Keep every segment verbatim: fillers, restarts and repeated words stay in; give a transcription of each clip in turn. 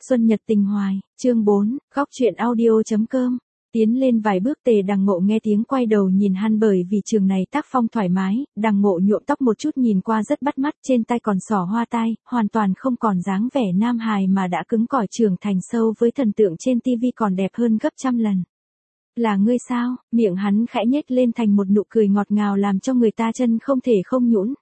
Xuân Nhật tình hoài, chương bốn, góc truyện audio.com. Tiến lên vài bước Tề Đằng Ngộ nghe tiếng quay đầu nhìn hắn bởi vì trường này tác phong thoải mái, Đằng Ngộ nhuộm tóc một chút nhìn qua rất bắt mắt, trên tay còn xỏ hoa tai, hoàn toàn không còn dáng vẻ nam hài mà đã cứng cỏi trưởng thành sâu với thần tượng trên tivi còn đẹp hơn gấp trăm lần. Là ngươi sao? Miệng hắn khẽ nhếch lên thành một nụ cười ngọt ngào làm cho người ta chân không thể không nhũn.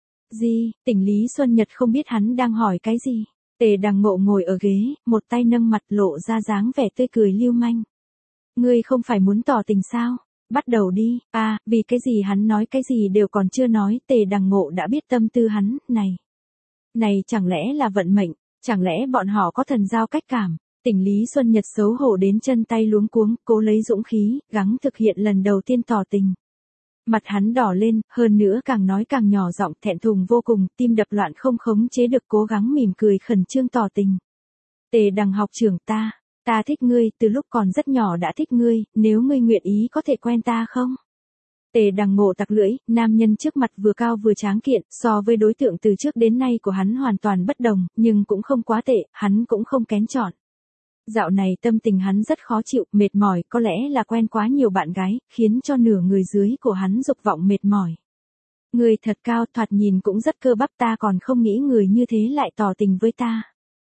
Gì? Tỉnh Lý Xuân Nhật không biết hắn đang hỏi cái gì. Tề Đằng Ngộ ngồi ở ghế, một tay nâng mặt lộ ra dáng vẻ tươi cười lưu manh. Ngươi không phải muốn tỏ tình sao? Bắt đầu đi. À, vì cái gì hắn nói cái gì đều còn chưa nói, Tề Đằng Ngộ đã biết tâm tư hắn, này. Này chẳng lẽ là vận mệnh, chẳng lẽ bọn họ có thần giao cách cảm? Tỉnh Lý Xuân Nhật xấu hổ đến chân tay luống cuống, cố lấy dũng khí, gắng thực hiện lần đầu tiên tỏ tình. Mặt hắn đỏ lên, hơn nữa càng nói càng nhỏ giọng, thẹn thùng vô cùng, tim đập loạn không khống chế được, cố gắng mỉm cười khẩn trương tỏ tình. Tề Đằng học trưởng ta, ta thích ngươi, từ lúc còn rất nhỏ đã thích ngươi, nếu ngươi nguyện ý có thể quen ta không? Tề Đằng Ngộ tặc lưỡi, nam nhân trước mặt vừa cao vừa tráng kiện, so với đối tượng từ trước đến nay của hắn hoàn toàn bất đồng, nhưng cũng không quá tệ, hắn cũng không kén chọn. Dạo này tâm tình hắn rất khó chịu, mệt mỏi, có lẽ là quen quá nhiều bạn gái, khiến cho nửa người dưới của hắn dục vọng mệt mỏi. Người thật cao, thoạt nhìn cũng rất cơ bắp, ta còn không nghĩ người như thế lại tỏ tình với ta.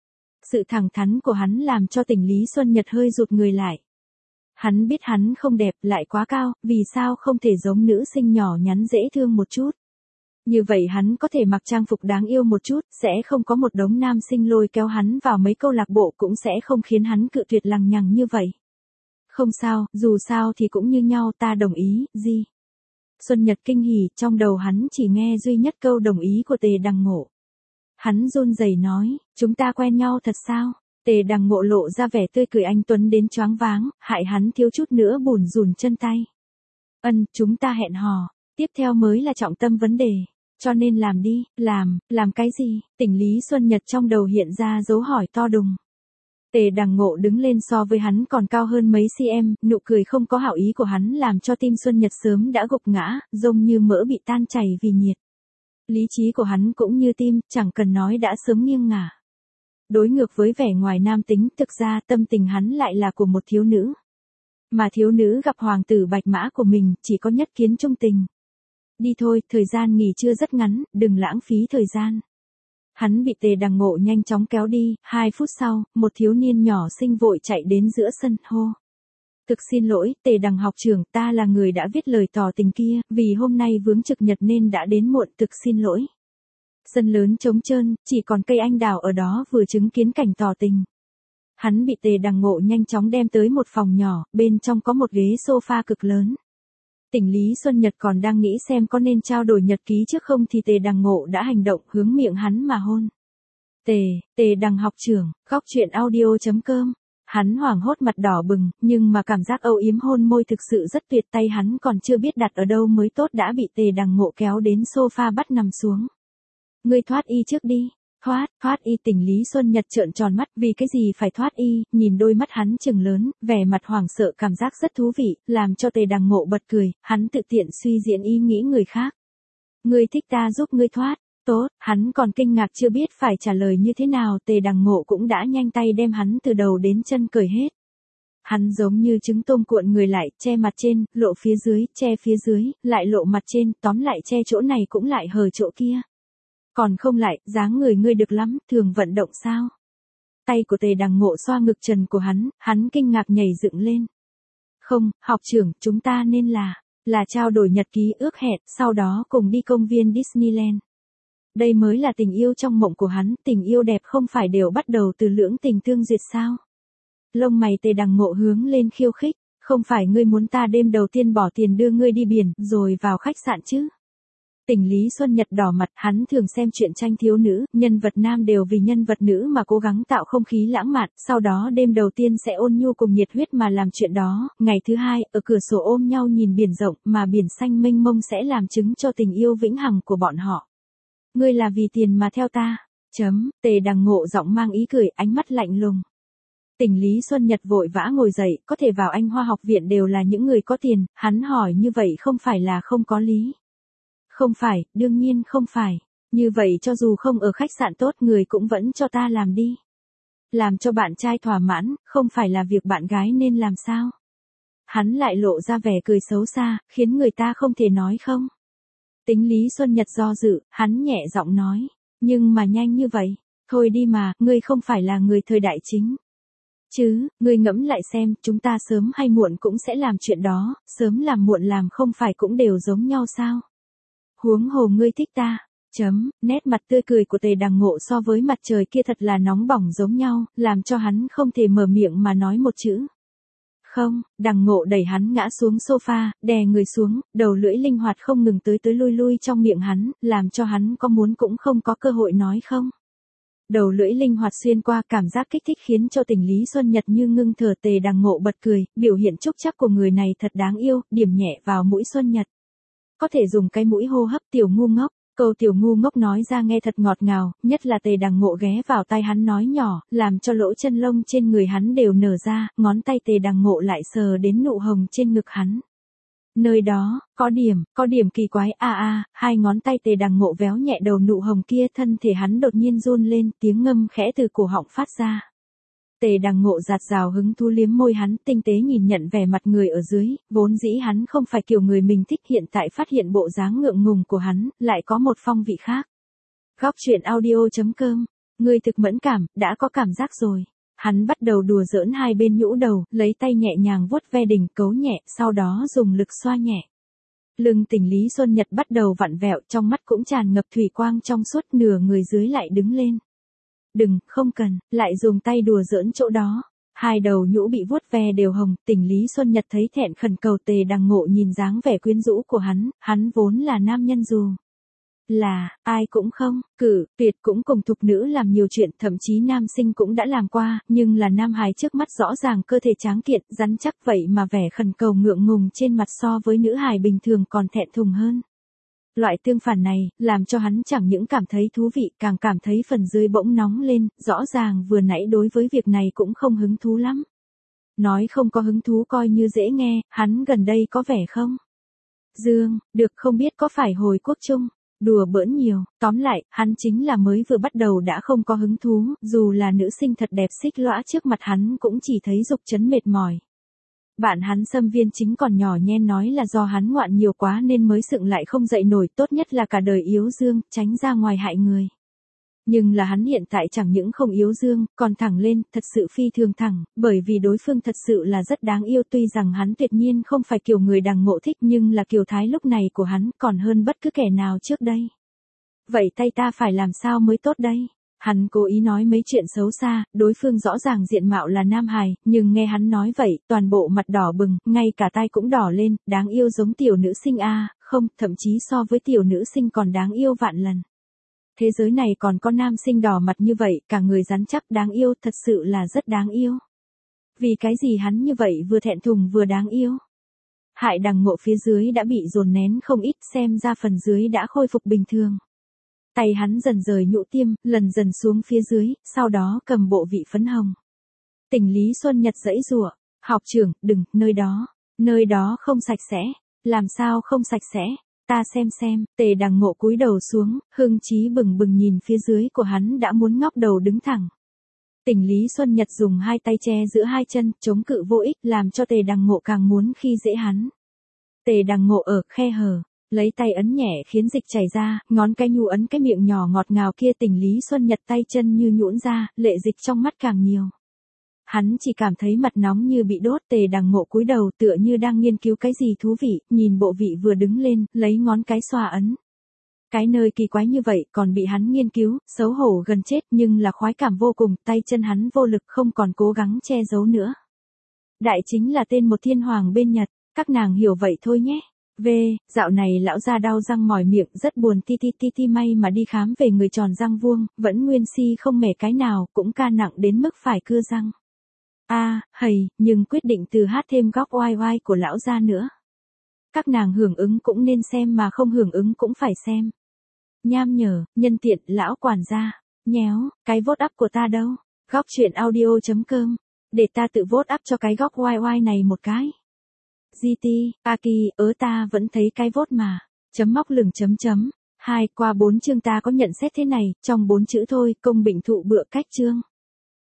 Sự thẳng thắn của hắn làm cho Tỉnh Lý Xuân Nhật hơi rụt người lại. Hắn biết hắn không đẹp, lại quá cao, vì sao không thể giống nữ sinh nhỏ nhắn dễ thương một chút. Như vậy hắn có thể mặc trang phục đáng yêu một chút, sẽ không có một đống nam sinh lôi kéo hắn vào mấy câu lạc bộ, cũng sẽ không khiến hắn cự tuyệt lằng nhằng như vậy. Không sao, dù sao thì cũng như nhau, ta đồng ý, gì? Xuân Nhật kinh hỉ, trong đầu hắn chỉ nghe duy nhất câu đồng ý của Tề Đằng Ngộ. Hắn run rẩy nói, chúng ta quen nhau thật sao? Tề Đằng Ngộ lộ ra vẻ tươi cười anh tuấn đến choáng váng, hại hắn thiếu chút nữa bùn rùn chân tay. Ân, chúng ta hẹn hò, tiếp theo mới là trọng tâm vấn đề. Cho nên làm đi, làm, làm cái gì? Tỉnh Lý Xuân Nhật trong đầu hiện ra dấu hỏi to đùng. Tề Đằng Ngộ đứng lên so với hắn còn cao hơn mấy cm, nụ cười không có hảo ý của hắn làm cho tim Xuân Nhật sớm đã gục ngã, giống như mỡ bị tan chảy vì nhiệt. Lý trí của hắn cũng như tim, chẳng cần nói đã sớm nghiêng ngả. Đối ngược với vẻ ngoài nam tính, thực ra tâm tình hắn lại là của một thiếu nữ. Mà thiếu nữ gặp hoàng tử bạch mã của mình, chỉ có nhất kiến trung tình. Đi thôi, thời gian nghỉ trưa rất ngắn, đừng lãng phí thời gian. Hắn bị Tề Đằng Ngộ nhanh chóng kéo đi, hai phút sau, một thiếu niên nhỏ xinh vội chạy đến giữa sân, hô. Thực xin lỗi, Tề Đằng học trưởng, ta là người đã viết lời tỏ tình kia, vì hôm nay vướng trực nhật nên đã đến muộn, thực xin lỗi. Sân lớn trống trơn, chỉ còn cây anh đào ở đó vừa chứng kiến cảnh tỏ tình. Hắn bị Tề Đằng Ngộ nhanh chóng đem tới một phòng nhỏ, bên trong có một ghế sofa cực lớn. Tỉnh Lý Xuân Nhật còn đang nghĩ xem có nên trao đổi nhật ký trước không thì Tề Đằng Ngộ đã hành động hướng miệng hắn mà hôn. Tề, Tề Đằng học trưởng, góc truyện audio.com. Hắn hoảng hốt mặt đỏ bừng, nhưng mà cảm giác âu yếm hôn môi thực sự rất tuyệt, tay hắn còn chưa biết đặt ở đâu mới tốt đã bị Tề Đằng Ngộ kéo đến sofa bắt nằm xuống. Ngươi thoát y trước đi. Thoát, thoát y. Tỉnh Lý Xuân Nhật trợn tròn mắt, vì cái gì phải thoát y, nhìn đôi mắt hắn trừng lớn, vẻ mặt hoảng sợ cảm giác rất thú vị, làm cho Tề Đằng Ngộ bật cười, hắn tự tiện suy diễn ý nghĩ người khác. Ngươi thích ta giúp ngươi thoát, tốt, hắn còn kinh ngạc chưa biết phải trả lời như thế nào, Tề Đằng Ngộ cũng đã nhanh tay đem hắn từ đầu đến chân cởi hết. Hắn giống như trứng tôm cuộn người lại, che mặt trên, lộ phía dưới, che phía dưới, lại lộ mặt trên, tóm lại che chỗ này cũng lại hờ chỗ kia. Còn không lại, dáng người ngươi được lắm, thường vận động sao? Tay của Tề Đằng Ngộ xoa ngực trần của hắn, hắn kinh ngạc nhảy dựng lên. Không, học trưởng, chúng ta nên là, là trao đổi nhật ký ước hẹn, sau đó cùng đi công viên Disneyland. Đây mới là tình yêu trong mộng của hắn, tình yêu đẹp không phải đều bắt đầu từ lưỡng tình tương duyệt sao? Lông mày Tề Đằng Ngộ hướng lên khiêu khích, không phải ngươi muốn ta đêm đầu tiên bỏ tiền đưa ngươi đi biển, rồi vào khách sạn chứ? Tỉnh Lý Xuân Nhật đỏ mặt, hắn thường xem truyện tranh thiếu nữ, nhân vật nam đều vì nhân vật nữ mà cố gắng tạo không khí lãng mạn, sau đó đêm đầu tiên sẽ ôn nhu cùng nhiệt huyết mà làm chuyện đó, ngày thứ hai, ở cửa sổ ôm nhau nhìn biển rộng, mà biển xanh mênh mông sẽ làm chứng cho tình yêu vĩnh hằng của bọn họ. Ngươi là vì tiền mà theo ta, chấm, Tề Đằng Ngộ giọng mang ý cười, ánh mắt lạnh lùng. Tỉnh Lý Xuân Nhật vội vã ngồi dậy, có thể vào Anh Hoa học viện đều là những người có tiền, hắn hỏi như vậy không phải là không có lý. Không phải, đương nhiên không phải. Như vậy cho dù không ở khách sạn tốt người cũng vẫn cho ta làm đi. làm cho bạn trai thỏa mãn, không phải là việc bạn gái nên làm sao? Hắn lại lộ ra vẻ cười xấu xa, khiến người ta không thể nói không. Tính Lý Xuân Nhật do dự, hắn nhẹ giọng nói, nhưng mà nhanh như vậy, thôi đi mà, ngươi không phải là người thời đại chính. Chứ, ngươi ngẫm lại xem, chúng ta sớm hay muộn cũng sẽ làm chuyện đó, sớm làm muộn làm không phải cũng đều giống nhau sao? Huống hồ ngươi thích ta. Chấm, nét mặt tươi cười của Tề Đằng Ngộ so với mặt trời kia thật là nóng bỏng giống nhau, làm cho hắn không thể mở miệng mà nói một chữ. Không, Đằng Ngộ đẩy hắn ngã xuống sofa, đè người xuống, đầu lưỡi linh hoạt không ngừng tới tới lui lui trong miệng hắn, làm cho hắn có muốn cũng không có cơ hội nói không. Đầu lưỡi linh hoạt xuyên qua, cảm giác kích thích khiến cho Tình Lý Xuân Nhật như ngưng thở. Tề Đằng Ngộ bật cười, biểu hiện trúc chắc của người này thật đáng yêu, điểm nhẹ vào mũi Xuân Nhật. Có thể dùng cái mũi hô hấp tiểu ngu ngốc. Câu tiểu ngu ngốc nói ra nghe thật ngọt ngào, nhất là Tề Đằng Ngộ ghé vào tai hắn nói nhỏ, làm cho lỗ chân lông trên người hắn đều nở ra, ngón tay Tề Đằng Ngộ lại sờ đến nụ hồng trên ngực hắn. Nơi đó, có điểm, có điểm kỳ quái, a à, a, à, hai ngón tay Tề Đằng Ngộ véo nhẹ đầu nụ hồng kia, thân thể hắn đột nhiên run lên, tiếng ngâm khẽ từ cổ họng phát ra. Tề Đằng Ngộ giạt rào hứng thú liếm môi hắn, tinh tế nhìn nhận vẻ mặt người ở dưới, vốn dĩ hắn không phải kiểu người mình thích, hiện tại phát hiện bộ dáng ngượng ngùng của hắn, lại có một phong vị khác. Góc truyện audio chấm com, ngươi thực mẫn cảm, đã có cảm giác rồi. Hắn bắt đầu đùa giỡn hai bên nhũ đầu, lấy tay nhẹ nhàng vuốt ve đỉnh cấu nhẹ, sau đó dùng lực xoa nhẹ. Lưng Tình Lý Xuân Nhật bắt đầu vặn vẹo, trong mắt cũng tràn ngập thủy quang trong suốt, nửa người dưới lại đứng lên. Đừng, không cần, lại dùng tay đùa giỡn chỗ đó. Hai đầu nhũ bị vuốt ve đều hồng, Tình Lý Xuân Nhật thấy thẹn khẩn cầu. Tề Đằng Ngộ nhìn dáng vẻ quyến rũ của hắn, hắn vốn là nam nhân dù là, ai cũng không, cử, tuyệt cũng cùng thục nữ làm nhiều chuyện, thậm chí nam sinh cũng đã làm qua, nhưng là nam hài trước mắt rõ ràng cơ thể tráng kiện, rắn chắc vậy mà vẻ khẩn cầu ngượng ngùng trên mặt so với nữ hài bình thường còn thẹn thùng hơn. Loại tương phản này, làm cho hắn chẳng những cảm thấy thú vị, càng cảm thấy phần dưới bỗng nóng lên, rõ ràng vừa nãy đối với việc này cũng không hứng thú lắm. Nói không có hứng thú coi như dễ nghe, hắn gần đây có vẻ không? Dương, được không biết có phải hồi quốc trung, đùa bỡn nhiều, tóm lại, hắn chính là mới vừa bắt đầu đã không có hứng thú, dù là nữ sinh thật đẹp xích lõa trước mặt hắn cũng chỉ thấy dục chấn mệt mỏi. Bạn hắn Xâm Viên Chính còn nhỏ nhen nói là do hắn ngoạn nhiều quá nên mới sựng lại không dậy nổi, tốt nhất là cả đời yếu dương, tránh ra ngoài hại người. Nhưng là hắn hiện tại chẳng những không yếu dương, còn thẳng lên, thật sự phi thường thẳng, bởi vì đối phương thật sự là rất đáng yêu, tuy rằng hắn tuyệt nhiên không phải kiểu người Đằng Ngộ thích, nhưng là kiểu thái lúc này của hắn còn hơn bất cứ kẻ nào trước đây. Vậy tay ta phải làm sao mới tốt đây? Hắn cố ý nói mấy chuyện xấu xa, đối phương rõ ràng diện mạo là nam hài, nhưng nghe hắn nói vậy, toàn bộ mặt đỏ bừng, ngay cả tai cũng đỏ lên, đáng yêu giống tiểu nữ sinh a, à, không, thậm chí so với tiểu nữ sinh còn đáng yêu vạn lần. Thế giới này còn có nam sinh đỏ mặt như vậy, cả người rắn chắc đáng yêu, thật sự là rất đáng yêu. Vì cái gì hắn như vậy vừa thẹn thùng vừa đáng yêu? Hại Đằng Ngộ phía dưới đã bị dồn nén không ít, xem ra phần dưới đã khôi phục bình thường. Tay hắn dần rời nhũ tiêm, lần dần xuống phía dưới, sau đó cầm bộ vị phấn hồng. Tình Lý Xuân Nhật giãy giụa, học trưởng, đừng, nơi đó, nơi đó không sạch sẽ, làm sao không sạch sẽ, ta xem xem. Tề Đằng Ngộ cúi đầu xuống, hưng chí bừng bừng nhìn phía dưới của hắn đã muốn ngóc đầu đứng thẳng. Tình Lý Xuân Nhật dùng hai tay che giữa hai chân, chống cự vô ích, làm cho Tề Đằng Ngộ càng muốn khi dễ hắn. Tề Đằng Ngộ ở khe hở, lấy tay ấn nhẹ khiến dịch chảy ra, ngón cái nhu ấn cái miệng nhỏ ngọt ngào kia. Tình Lý Xuân Nhật tay chân như nhũn ra, lệ dịch trong mắt càng nhiều. Hắn chỉ cảm thấy mặt nóng như bị đốt. Tề Đằng Ngộ cúi đầu tựa như đang nghiên cứu cái gì thú vị, nhìn bộ vị vừa đứng lên, lấy ngón cái xoa ấn. Cái nơi kỳ quái như vậy còn bị hắn nghiên cứu, xấu hổ gần chết, nhưng là khoái cảm vô cùng, tay chân hắn vô lực không còn cố gắng che giấu nữa. Đại chính là tên một thiên hoàng bên Nhật, các nàng hiểu vậy thôi nhé. V, dạo này lão gia đau răng mỏi miệng rất buồn, ti ti ti ti may mà đi khám về người tròn răng vuông, vẫn nguyên si không mẻ cái nào, cũng ca nặng đến mức phải cưa răng. A, à, hầy, nhưng quyết định từ hát thêm góc oai oai của lão gia nữa. Các nàng hưởng ứng cũng nên xem mà không hưởng ứng cũng phải xem. Nham nhở, nhân tiện, lão quản gia, nhéo, cái vote up của ta đâu? Góc truyện audio chấm com, để ta tự vote up cho cái góc oai oai này một cái. giê tê, Aki, ớ ta vẫn thấy cái vote mà. Chấm móc lửng chấm chấm. Hai, qua bốn chương ta có nhận xét thế này, trong bốn chữ thôi, công bình thụ bựa cách chương.